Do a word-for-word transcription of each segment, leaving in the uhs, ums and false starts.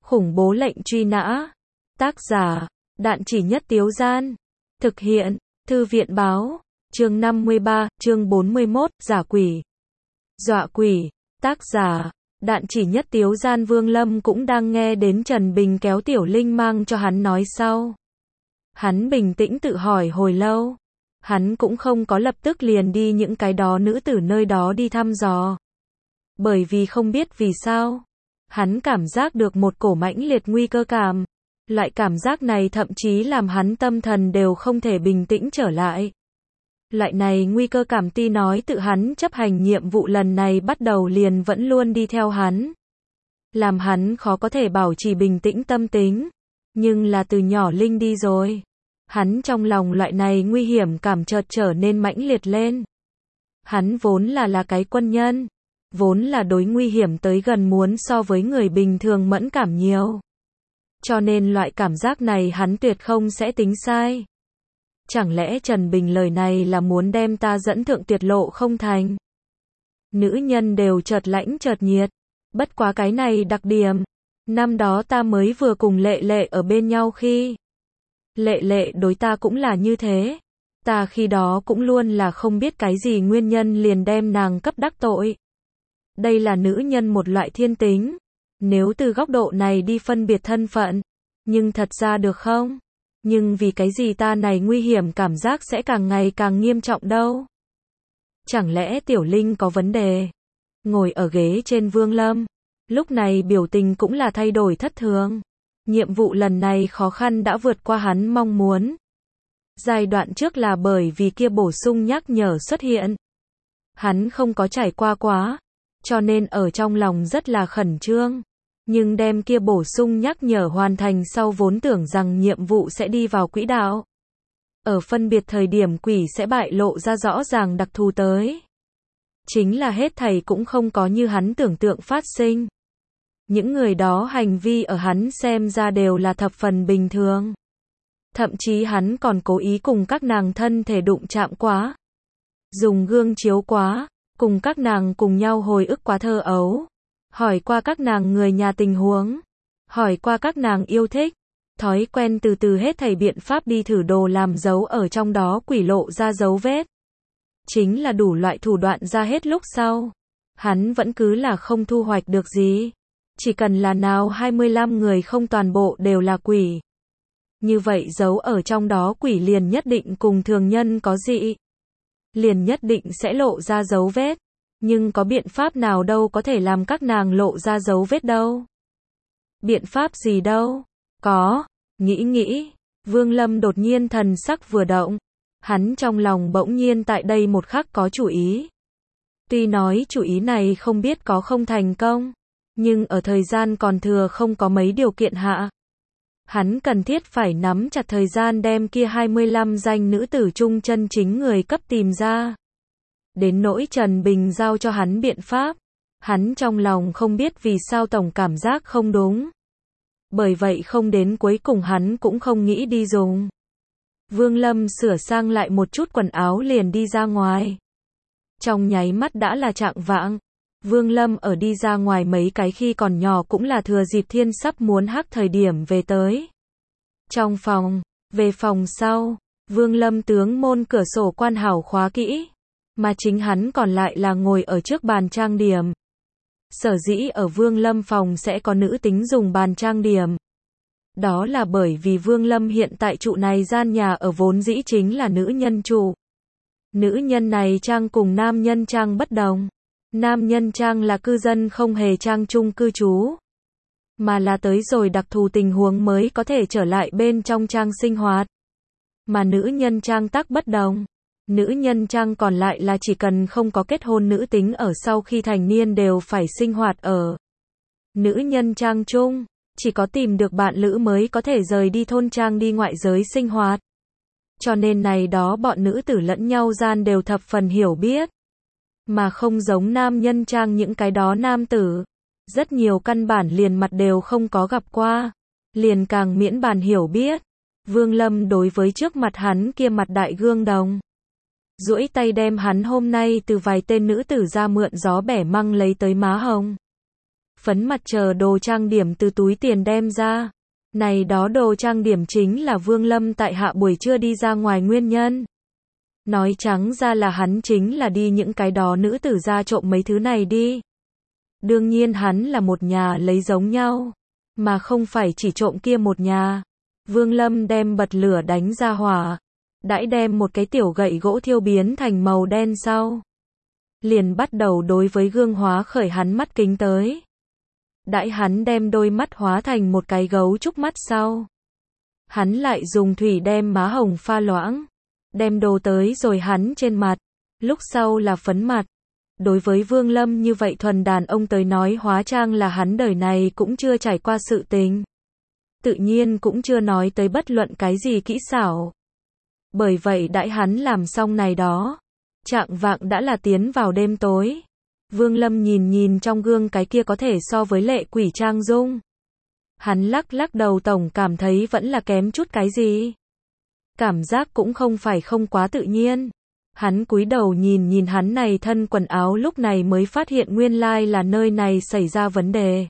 Khủng bố lệnh truy nã. Tác giả, Đạn Chỉ Nhất Tiếu Gian. Thực hiện, Thư viện báo. Chương năm mươi ba, chương bốn mươi mốt, giả quỷ. Dọa quỷ. Tác giả, Đạn Chỉ Nhất Tiếu Gian. Vương Lâm cũng đang nghe đến Trần Bình kéo Tiểu Linh mang cho hắn nói sau. Hắn bình tĩnh tự hỏi hồi lâu. Hắn cũng không có lập tức liền đi những cái đó nữ tử nơi đó đi thăm dò. Bởi vì không biết vì sao. Hắn cảm giác được một cổ mãnh liệt nguy cơ cảm. Loại cảm giác này thậm chí làm hắn tâm thần đều không thể bình tĩnh trở lại. Loại này nguy cơ cảm tuy nói tự hắn chấp hành nhiệm vụ lần này bắt đầu liền vẫn luôn đi theo hắn. Làm hắn khó có thể bảo trì bình tĩnh tâm tính. Nhưng là từ nhỏ Linh đi rồi. Hắn trong lòng loại này nguy hiểm cảm chợt trở nên mãnh liệt lên. Hắn vốn là là cái quân nhân. Vốn là đối nguy hiểm tới gần muốn so với người bình thường mẫn cảm nhiều. Cho nên loại cảm giác này hắn tuyệt không sẽ tính sai. Chẳng lẽ Trần Bình lời này là muốn đem ta dẫn thượng tuyệt lộ không thành? Nữ nhân đều chợt lãnh chợt nhiệt. Bất quá cái này đặc điểm. Năm đó ta mới vừa cùng Lệ Lệ ở bên nhau khi. Lệ Lệ đối ta cũng là như thế. Ta khi đó cũng luôn là không biết cái gì nguyên nhân liền đem nàng cấp đắc tội. Đây là nữ nhân một loại thiên tính. Nếu từ góc độ này đi phân biệt thân phận. Nhưng thật ra được không? Nhưng vì cái gì ta này nguy hiểm cảm giác sẽ càng ngày càng nghiêm trọng đâu? Chẳng lẽ Tiểu Linh có vấn đề? Ngồi ở ghế trên Vương Lâm. Lúc này biểu tình cũng là thay đổi thất thường. Nhiệm vụ lần này khó khăn đã vượt qua hắn mong muốn. Giai đoạn trước là bởi vì kia bổ sung nhắc nhở xuất hiện. Hắn không có trải qua quá. Cho nên ở trong lòng rất là khẩn trương. Nhưng đem kia bổ sung nhắc nhở hoàn thành sau vốn tưởng rằng nhiệm vụ sẽ đi vào quỹ đạo. Ở phân biệt thời điểm quỷ sẽ bại lộ ra rõ ràng đặc thù tới. Chính là hết thảy cũng không có như hắn tưởng tượng phát sinh. Những người đó hành vi ở hắn xem ra đều là thập phần bình thường. Thậm chí hắn còn cố ý cùng các nàng thân thể đụng chạm quá. Dùng gương chiếu quá. Cùng các nàng cùng nhau hồi ức quá thơ ấu. Hỏi qua các nàng người nhà tình huống. Hỏi qua các nàng yêu thích. Thói quen từ từ hết thảy biện pháp đi thử đồ làm dấu ở trong đó quỷ lộ ra dấu vết. Chính là đủ loại thủ đoạn ra hết lúc sau. Hắn vẫn cứ là không thu hoạch được gì. Chỉ cần là nào hai mươi lăm người không toàn bộ đều là quỷ. Như vậy dấu ở trong đó quỷ liền nhất định cùng thường nhân có dị. Liền nhất định sẽ lộ ra dấu vết. Nhưng có biện pháp nào đâu có thể làm các nàng lộ ra dấu vết đâu. Biện pháp gì đâu? Có. Nghĩ nghĩ. Vương Lâm đột nhiên thần sắc vừa động. Hắn trong lòng bỗng nhiên tại đây một khắc có chủ ý. Tuy nói chủ ý này không biết có không thành công. Nhưng ở thời gian còn thừa không có mấy điều kiện hạ. Hắn cần thiết phải nắm chặt thời gian đem kia hai mươi lăm danh nữ tử trung chân chính người cấp tìm ra. Đến nỗi Trần Bình giao cho hắn biện pháp. Hắn trong lòng không biết vì sao tổng cảm giác không đúng. Bởi vậy không đến cuối cùng hắn cũng không nghĩ đi dùng. Vương Lâm sửa sang lại một chút quần áo liền đi ra ngoài. Trong nháy mắt đã là trạng vạng. Vương Lâm ở đi ra ngoài mấy cái khi còn nhỏ cũng là thừa dịp thiên sắp muốn hắc thời điểm về tới. Trong phòng, về phòng sau, Vương Lâm tướng môn cửa sổ quan hảo khóa kỹ. Mà chính hắn còn lại là ngồi ở trước bàn trang điểm. Sở dĩ ở Vương Lâm phòng sẽ có nữ tính dùng bàn trang điểm. Đó là bởi vì Vương Lâm hiện tại trụ này gian nhà ở vốn dĩ chính là nữ nhân trụ. Nữ nhân này trang cùng nam nhân trang bất đồng. Nam nhân trang là cư dân không hề trang chung cư trú. Mà là tới rồi đặc thù tình huống mới có thể trở lại bên trong trang sinh hoạt. Mà nữ nhân trang tắc bất đồng. Nữ nhân trang còn lại là chỉ cần không có kết hôn nữ tính ở sau khi thành niên đều phải sinh hoạt ở. Nữ nhân trang chung, chỉ có tìm được bạn lữ mới có thể rời đi thôn trang đi ngoại giới sinh hoạt. Cho nên này đó bọn nữ tử lẫn nhau gian đều thập phần hiểu biết. Mà không giống nam nhân trang những cái đó nam tử. Rất nhiều căn bản liền mặt đều không có gặp qua. Liền càng miễn bàn hiểu biết. Vương Lâm đối với trước mặt hắn kia mặt đại gương đồng. Duỗi tay đem hắn hôm nay từ vài tên nữ tử ra mượn gió bẻ măng lấy tới má hồng. phấn mặt chờ đồ trang điểm từ túi tiền đem ra. Này đó đồ trang điểm chính là Vương Lâm tại hạ buổi trưa đi ra ngoài nguyên nhân. Nói trắng ra là hắn chính là đi những cái đó nữ tử ra trộm mấy thứ này đi. Đương nhiên hắn là một nhà lấy giống nhau, mà không phải chỉ trộm kia một nhà. Vương Lâm đem bật lửa đánh ra hỏa, đãi đem một cái tiểu gậy gỗ thiêu biến thành màu đen sau. Liền bắt đầu đối với gương hóa khởi hắn mắt kính tới. Đãi hắn đem đôi mắt hóa thành một cái gấu trúc mắt sau. Hắn lại dùng thủy đem má hồng pha loãng, đem đồ tới rồi hắn trên mặt, lúc sau là phấn mặt. Đối với Vương Lâm như vậy thuần đàn ông tới nói hóa trang là hắn đời này cũng chưa trải qua sự tình. Tự nhiên cũng chưa nói tới bất luận cái gì kỹ xảo. Bởi vậy đãi hắn làm xong này đó, trạng vạng đã là tiến vào đêm tối. Vương Lâm nhìn nhìn trong gương cái kia có thể so với lệ quỷ trang dung. Hắn lắc lắc đầu tổng cảm thấy vẫn là kém chút cái gì. Cảm giác cũng không phải không quá tự nhiên. Hắn cúi đầu nhìn nhìn hắn này thân quần áo lúc này mới phát hiện nguyên lai là nơi này xảy ra vấn đề.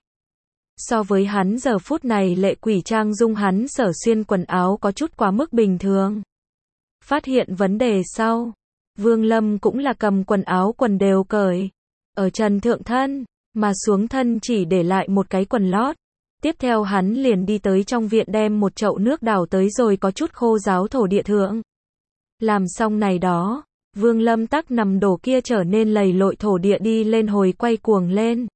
So với hắn giờ phút này lệ quỷ trang dung hắn sở xuyên quần áo có chút quá mức bình thường. Phát hiện vấn đề sau, Vương Lâm cũng là cầm quần áo quần đều cởi. Ở trần thượng thân, mà xuống thân chỉ để lại một cái quần lót. Tiếp theo hắn liền đi tới trong viện đem một chậu nước đảo tới rồi có chút khô ráo thổ địa thượng. Làm xong này đó, Vương Lâm tắc nằm đổ kia trở nên lầy lội thổ địa đi lên hồi quay cuồng lên.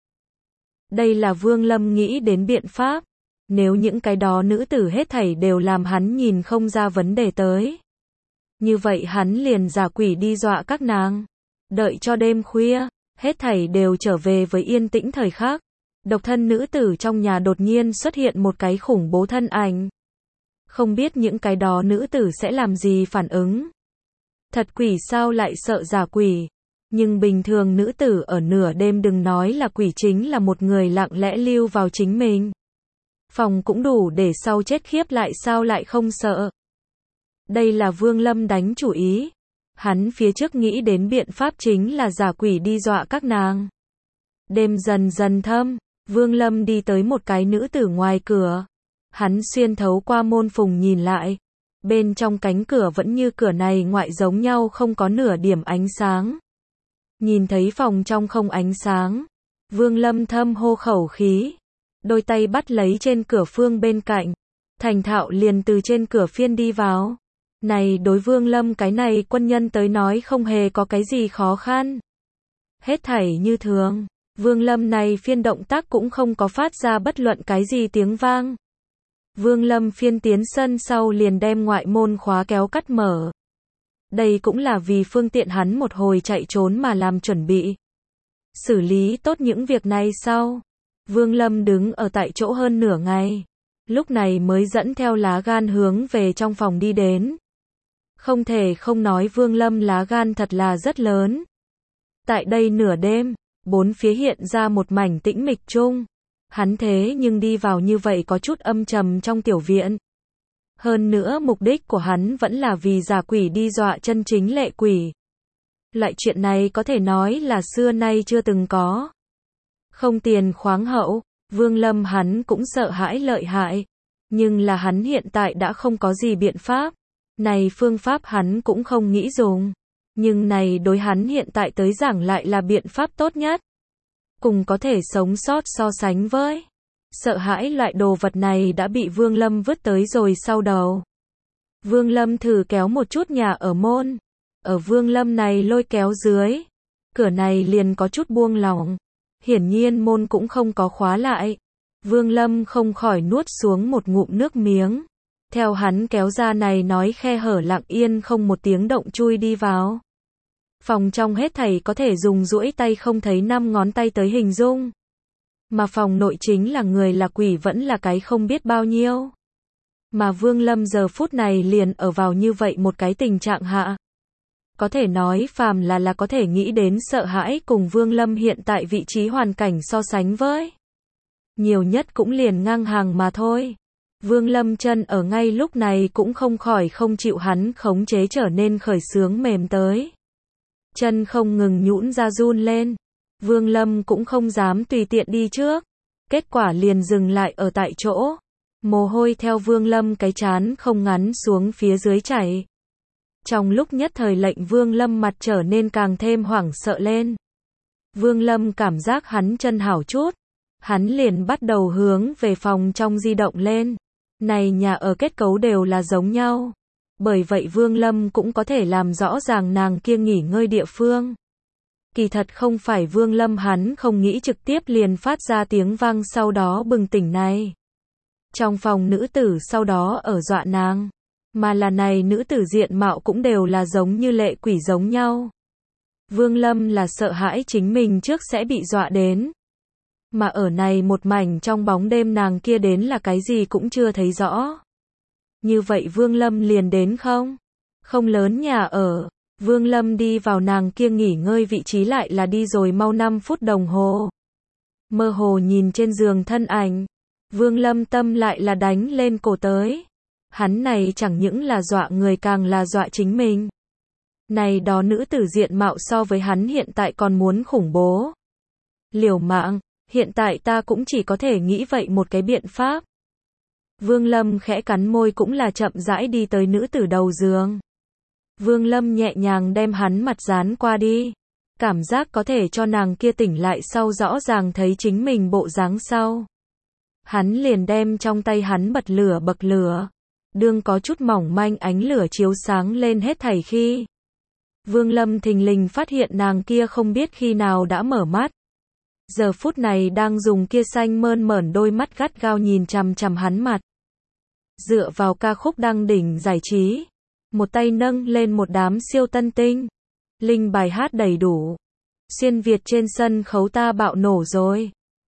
Đây là Vương Lâm nghĩ đến biện pháp. Nếu những cái đó nữ tử hết thảy đều làm hắn nhìn không ra vấn đề tới. Như vậy hắn liền giả quỷ đi dọa các nàng. Đợi cho đêm khuya, hết thảy đều trở về với yên tĩnh thời khắc. Độc thân nữ tử trong nhà đột nhiên xuất hiện một cái khủng bố thân ảnh. Không biết những cái đó nữ tử sẽ làm gì phản ứng. Thật quỷ sao lại sợ giả quỷ. Nhưng bình thường nữ tử ở nửa đêm đừng nói là quỷ chính là một người lặng lẽ lưu vào chính mình. Phòng cũng đủ để sau chết khiếp lại sao lại không sợ. Đây là Vương Lâm đánh chủ ý. Hắn phía trước nghĩ đến biện pháp chính là giả quỷ đi dọa các nàng. Đêm dần dần thâm, Vương Lâm đi tới một cái nữ tử ngoài cửa. Hắn xuyên thấu qua môn phùng nhìn lại. Bên trong cánh cửa vẫn như cửa này ngoại giống nhau không có nửa điểm ánh sáng. Nhìn thấy phòng trong không ánh sáng. Vương Lâm thâm hô khẩu khí. Đôi tay bắt lấy trên cửa phương bên cạnh. Thành thạo liền từ trên cửa phiên đi vào. Này đối Vương Lâm cái này quân nhân tới nói không hề có cái gì khó khăn. Hết thảy như thường. Vương Lâm này phiên động tác cũng không có phát ra bất luận cái gì tiếng vang. Vương Lâm phiên tiến sân sau liền đem ngoại môn khóa kéo cắt mở. Đây cũng là vì phương tiện hắn một hồi chạy trốn mà làm chuẩn bị. Xử lý tốt những việc này sau. Vương Lâm đứng ở tại chỗ hơn nửa ngày. Lúc này mới dẫn theo lá gan hướng về trong phòng đi đến. Không thể không nói Vương Lâm lá gan thật là rất lớn. Tại đây nửa đêm, bốn phía hiện ra một mảnh tĩnh mịch chung. Hắn thế nhưng đi vào như vậy có chút âm trầm trong tiểu viện. Hơn nữa mục đích của hắn vẫn là vì giả quỷ đi dọa chân chính lệ quỷ. Loại chuyện này có thể nói là xưa nay chưa từng có. Không tiền khoáng hậu, Vương Lâm hắn cũng sợ hãi lợi hại. Nhưng là hắn hiện tại đã không có gì biện pháp. Này phương pháp hắn cũng không nghĩ dùng. Nhưng này đối hắn hiện tại tới giảng lại là biện pháp tốt nhất. Cùng có thể sống sót so sánh với. Sợ hãi loại đồ vật này đã bị Vương Lâm vứt tới rồi sau đầu. Vương Lâm thử kéo một chút nhà ở môn. Ở Vương Lâm này lôi kéo dưới. Cửa này liền có chút buông lỏng. Hiển nhiên môn cũng không có khóa lại. Vương Lâm không khỏi nuốt xuống một ngụm nước miếng. Theo hắn kéo ra này nói khe hở lặng yên không một tiếng động chui đi vào. Phòng trong hết thảy có thể dùng duỗi tay không thấy năm ngón tay tới hình dung. Mà phòng nội chính là người là quỷ vẫn là cái không biết bao nhiêu. Mà Vương Lâm giờ phút này liền ở vào như vậy một cái tình trạng hạ. Có thể nói phàm là là có thể nghĩ đến sợ hãi cùng Vương Lâm hiện tại vị trí hoàn cảnh so sánh với. Nhiều nhất cũng liền ngang hàng mà thôi. Vương Lâm chân ở ngay lúc này cũng không khỏi không chịu hắn khống chế trở nên khởi sướng mềm tới. Chân không ngừng nhũn ra run lên. Vương Lâm cũng không dám tùy tiện đi trước. Kết quả liền dừng lại ở tại chỗ. Mồ hôi theo Vương Lâm cái trán không ngắn xuống phía dưới chảy. Trong lúc nhất thời lệnh Vương Lâm mặt trở nên càng thêm hoảng sợ lên. Vương Lâm cảm giác hắn chân hảo chút. Hắn liền bắt đầu hướng về phòng trong di động lên. Này nhà ở kết cấu đều là giống nhau. Bởi vậy Vương Lâm cũng có thể làm rõ ràng nàng kia nghỉ ngơi địa phương. Kỳ thật không phải Vương Lâm hắn không nghĩ trực tiếp liền phát ra tiếng vang sau đó bừng tỉnh này. Trong phòng nữ tử sau đó ở dọa nàng. Mà là này nữ tử diện mạo cũng đều là giống như lệ quỷ giống nhau. Vương Lâm là sợ hãi chính mình trước sẽ bị dọa đến. Mà ở này một mảnh trong bóng đêm nàng kia đến là cái gì cũng chưa thấy rõ. Như vậy Vương Lâm liền đến không? Không lớn nhà ở. Vương Lâm đi vào nàng kia nghỉ ngơi vị trí lại là đi rồi mau năm phút đồng hồ. Mơ hồ nhìn trên giường thân ảnh. Vương Lâm tâm lại là đánh lên cổ tới. Hắn này chẳng những là dọa người càng là dọa chính mình. Này đó nữ tử diện mạo so với hắn hiện tại còn muốn khủng bố. Liều mạng, hiện tại ta cũng chỉ có thể nghĩ vậy một cái biện pháp. Vương Lâm khẽ cắn môi cũng là chậm rãi đi tới nữ tử đầu giường. Vương Lâm nhẹ nhàng đem hắn mặt dán qua đi. Cảm giác có thể cho nàng kia tỉnh lại sau rõ ràng thấy chính mình bộ dáng sau. Hắn liền đem trong tay hắn bật lửa bậc lửa. Đương có chút mỏng manh ánh lửa chiếu sáng lên hết thảy khi. Vương Lâm thình lình phát hiện nàng kia không biết khi nào đã mở mắt. Giờ phút này đang dùng kia xanh mơn mởn đôi mắt gắt gao nhìn chằm chằm hắn mặt. Dựa vào ca khúc đăng đỉnh giải trí. Một tay nâng lên một đám siêu tân tinh. Linh bài hát đầy đủ. Xuyên Việt trên sân khấu ta bạo nổ rồi.